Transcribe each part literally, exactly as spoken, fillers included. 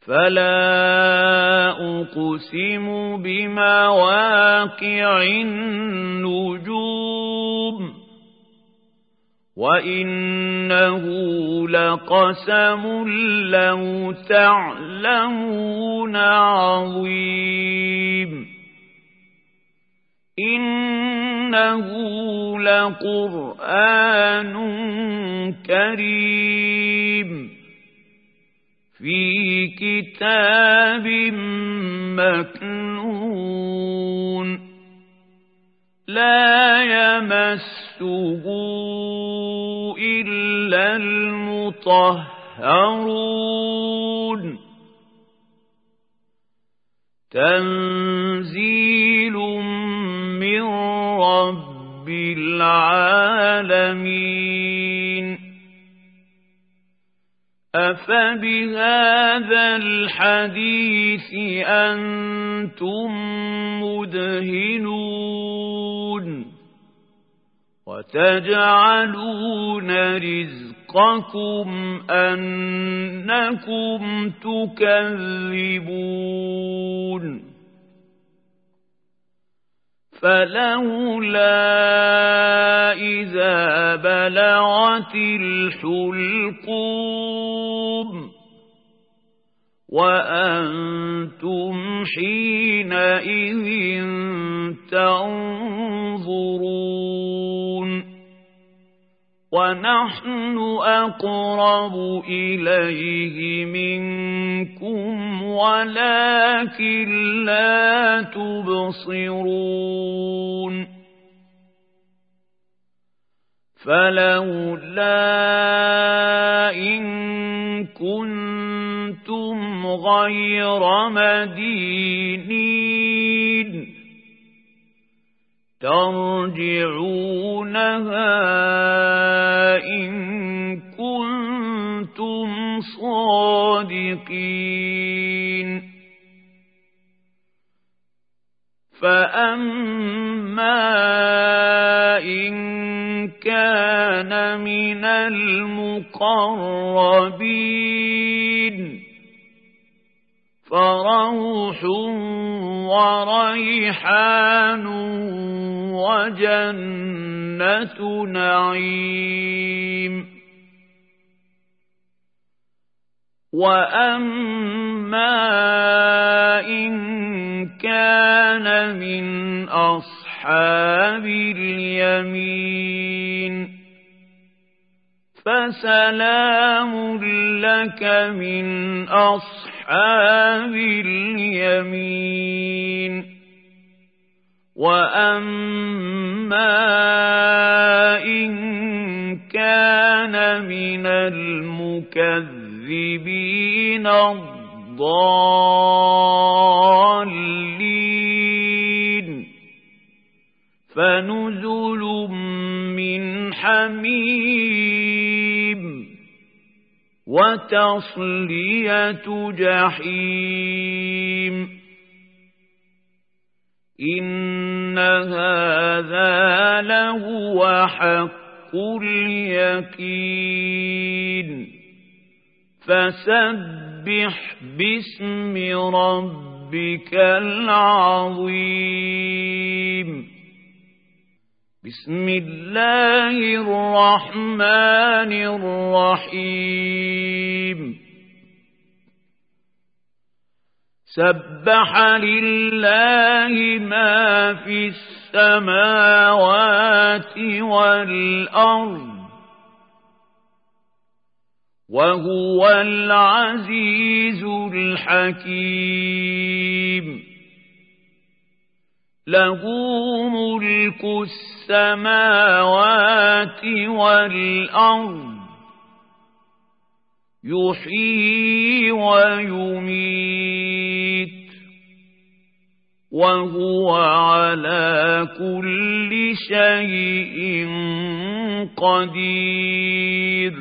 فلا أقسم بمواقع النجوم وإنه لقسم لو تعلمون عظيم إنه لقرآن كريم في كتاب مكنون لا يمسه إلا المطهرون تنزيل من رب العالمين أفبهذا الحديث أنتم مدهنون وتجعلون رزقكم أنكم تكذبون فلولا إذا بلغت الحلقوم وأنتم حينئذ تنظرون ونحن أقرب إليه منكم ولكن لا تبصرون فلولا إن كنتم غير مدينين ترجعونها إن كنتم صادقين فأما إن كان من المقربين فروح وريحان وجنة نعيم وأما إن كان من أصحاب اليمين فسلام لك من أصحاب اليمين وأما إن كان من المكذبين الضالين فنزل من حميم وتصلية جحيم إن هذا لهو حق اليقين فسبح باسم ربك العظيم بسم الله الرحمن الرحيم سبح لله ما في السماوات والأرض وهو العزيز الحكيم له ملك السماوات والأرض يحيي ويميت وهو على كل شيء قدير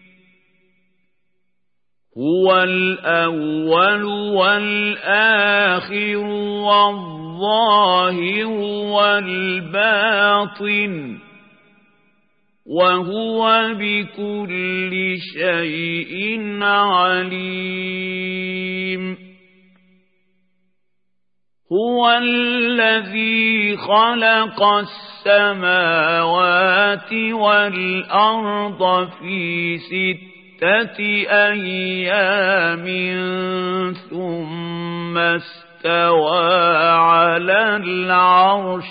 هو الأول والآخر والظاهر والباطن وهو بكل شيء عليم هو الذي خلق السماوات والأرض في ستة أيام ثم استوى على العرش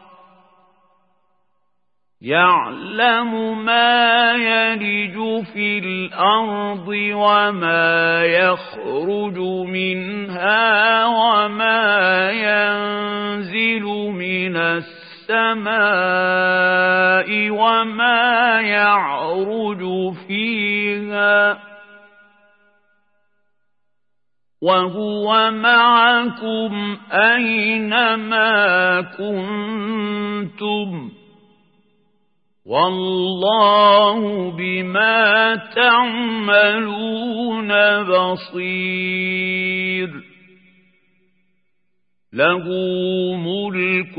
يعلم ما يلج في الأرض وما يخرج منها وما ينزل من السماء وما يعرج فيها وهو معكم أينما كنتم والله بما تعملون بصير له ملك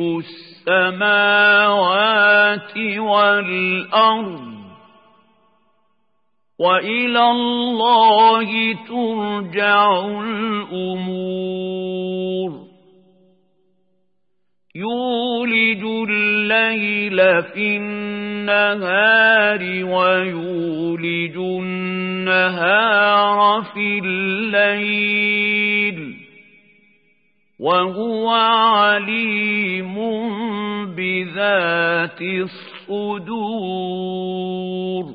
السماوات والأرض وإلى الله ترجع الأمور يولج الليل في النهار ويولج النهار في الليل وهو عليم بذات الصدور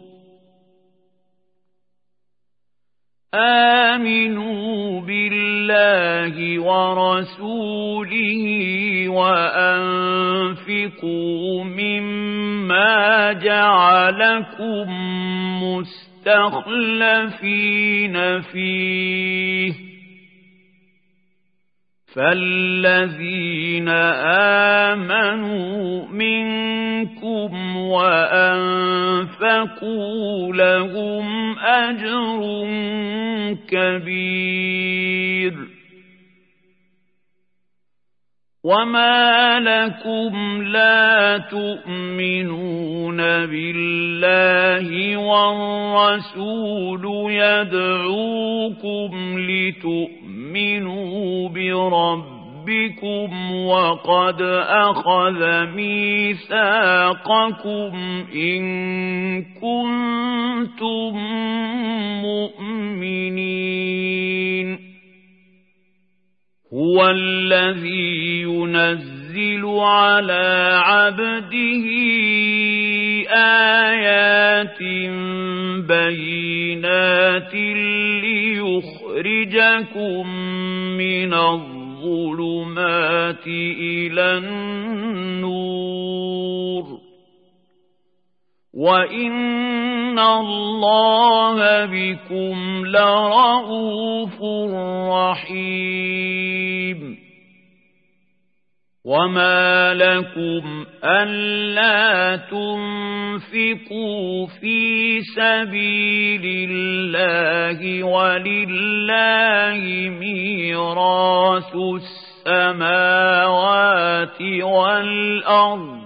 آمنوا بالله ورسوله وأنفقوا مما جعلكم مستخلفين فيه فالذين آمنوا منكم وأنفقوا لهم أجر كبير وما لكم لا تؤمنون بالله والرسول يدعوكم لتؤمنوا بربكم وقد أخذ ميثاقكم إن كنتم مؤمنين هو الذي ينزل على عبده آيات بينات ليخرجكم من الظلمات إلى النور وإن الله بكم لرءوف رحيم وما لكم ألا تنفقوا في سبيل الله ولله ميراث السماوات والأرض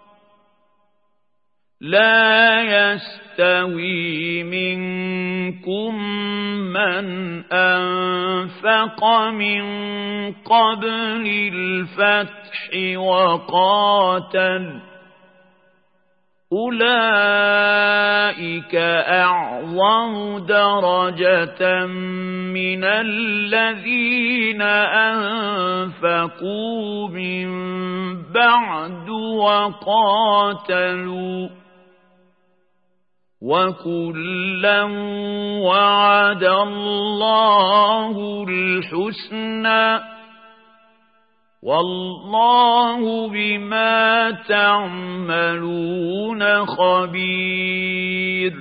لا يستوي منكم من أنفق من قبل الفتح وقاتل أولئك أعظم درجة من الذين أنفقوا من بعد وقاتلوا وكلا وعد الله الحسنى والله بما تعملون خبير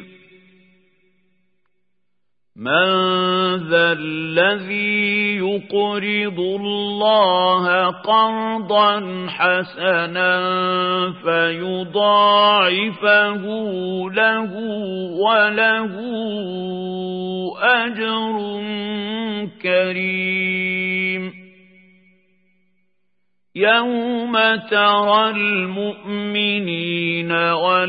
من ذا الذي يقرض الله قرضا حسنا فيضاعفه له وله أجر كريم يوم ترى المؤمنين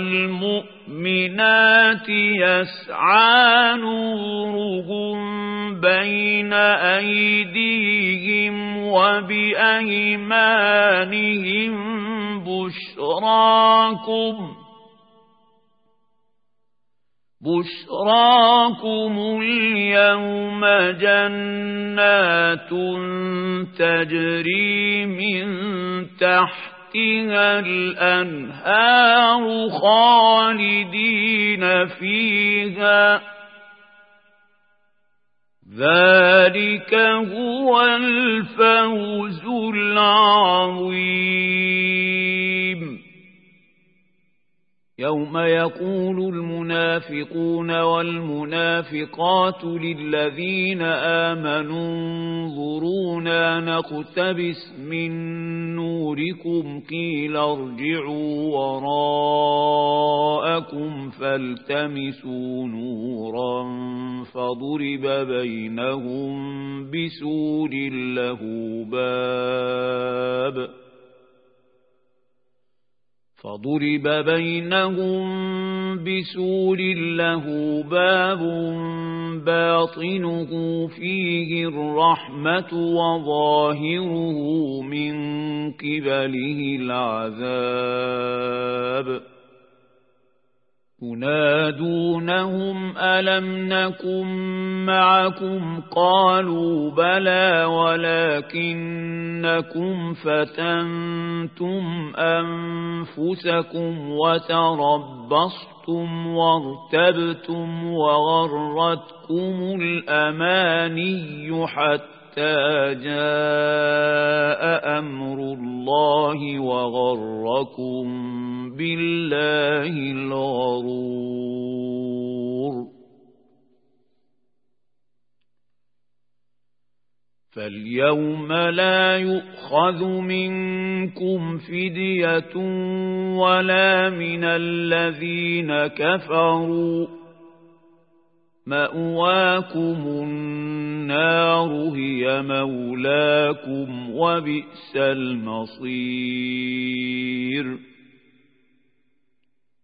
والمؤمنات يسعى نورهم بين أيديهم وبأيمانهم بشراكم بشراكم اليوم جنات تجري من تحتها الأنهار خالدين فيها ذلك هو الفوز العظيم. يوم يقول المنافقون والمنافقات للذين آمنوا انظرونا نقتبس من نوركم قيل ارجعوا وراءكم فالتمسوا نورا فضرب بينهم بسور له باب فضرب بينهم بسور له باب باطنه فيه الرحمة وظاهره من قبله العذاب ينادونهم ألم نكن معكم قالوا بلى ولكنكم فتنتم أنفسكم وتربصتم وارتبتم وغرتكم الأماني حتى جاء أمر الله وغركم بالله الغرور. فاليوم لا يؤخذ منكم فدية ولا من الذين كفروا مأواكم النار هي مولاكم وبئس المصير.